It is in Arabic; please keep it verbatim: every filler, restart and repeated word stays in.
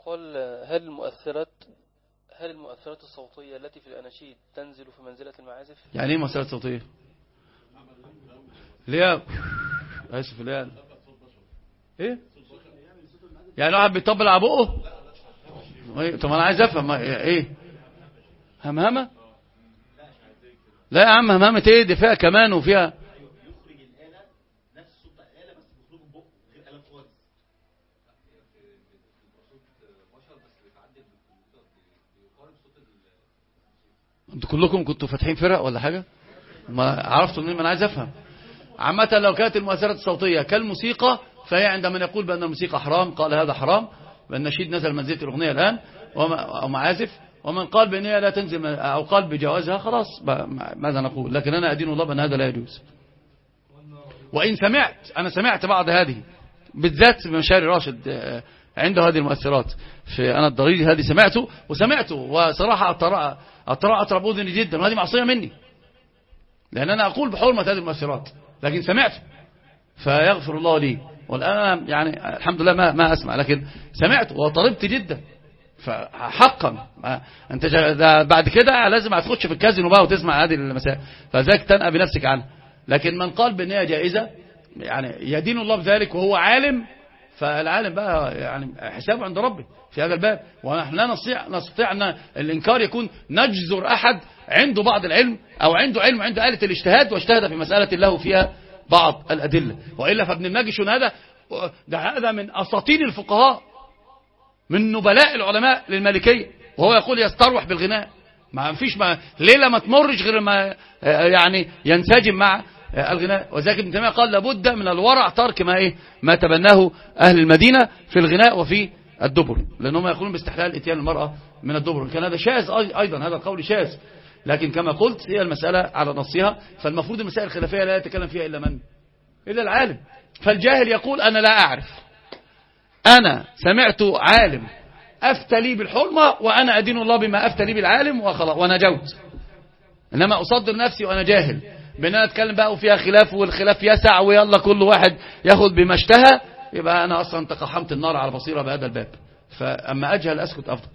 قال هل المؤثرات هل المؤثرات الصوتية التي في الأناشيد تنزل في منزلة المعازف؟ يعني ايه مؤثرات صوتية؟ ليه اسف ليه ايه يعني واحد بيطبل على بقه؟ طب انا عايز افهم ايه همهمه؟ لا يا عم همهمه ايه دي فيها كمان وفيها انتوا كلكم كنتوا فاتحين فرق ولا حاجه؟ ما عرفتوا منين؟ ما انا عايز افهم. عامه لو كانت المؤثرات الصوتيه كالموسيقى فهي عندما نقول بان الموسيقى حرام قال هذا حرام، والنشيد نزل منزله الاغنيه الان ومعازف، ومن قال بان هي لا تنزل او قال بجوازها خلاص ماذا نقول؟ لكن انا ادين الله بان هذا لا يجوز. وان سمعت انا سمعت بعض هذه بالذات مشاري راشد عنده هذه المؤثرات في انا الضريري هذه سمعته وسمعته وصراحه اطرع اطرع اطرب اذني جدا، وهذه معصيه مني لان انا اقول بحرمه هذه المؤثرات، لكن سمعته فيغفر الله لي. والان يعني الحمد لله ما ما اسمع، لكن سمعته وطربت جدا. فحقا انت بعد كده لازم هتخش في الكازينو بقى وتسمع هذه المسائل، فذاك تنأى بنفسك عنها. لكن من قال بان هي جائزه يعني يدين الله بذلك وهو عالم، فالعالم بقى يعني حسابه عند ربه في هذا الباب. ونحن لا نستطيع نستطيع ان الانكار يكون نجزر احد عنده بعض العلم او عنده علم عنده آلة الاجتهاد واجتهد في مسألة له فيها بعض الأدلة، وإلا فابن الماجشون هذا ده هذا من أساطين الفقهاء من نبلاء العلماء للمالكية، وهو يقول يستروح بالغناء. ما فيش ما ليلة ما تمرش غير ما يعني ينسجم مع الغناء. وذلك ابن تيمية قال لابد من الورع ترك ما ايه ما تبناه أهل المدينة في الغناء وفي الدبر، لأنهم يقولون باستحلال اتيان المرأة من الدبر. كان هذا شاذ أيضا، هذا القول شاذ، لكن كما قلت هي المسألة على نصها. فالمفروض المسائل الخلافية لا يتكلم فيها إلا من إلا العالم. فالجاهل يقول أنا لا أعرف، أنا سمعت عالم أفتى لي بالحرمة وأنا أدين الله بما أفتى لي بالعالم وخلاص ونجوت. إنما أصدر نفسي وأنا جاهل بأن أنا أتكلم بقى وفيها خلاف والخلاف يسع ويلا كل واحد ياخد بما اشتهى، يبقى أنا أصلا تقحمت النار على بصيرة بهذا الباب. فأما أجهل أسكت أفضل.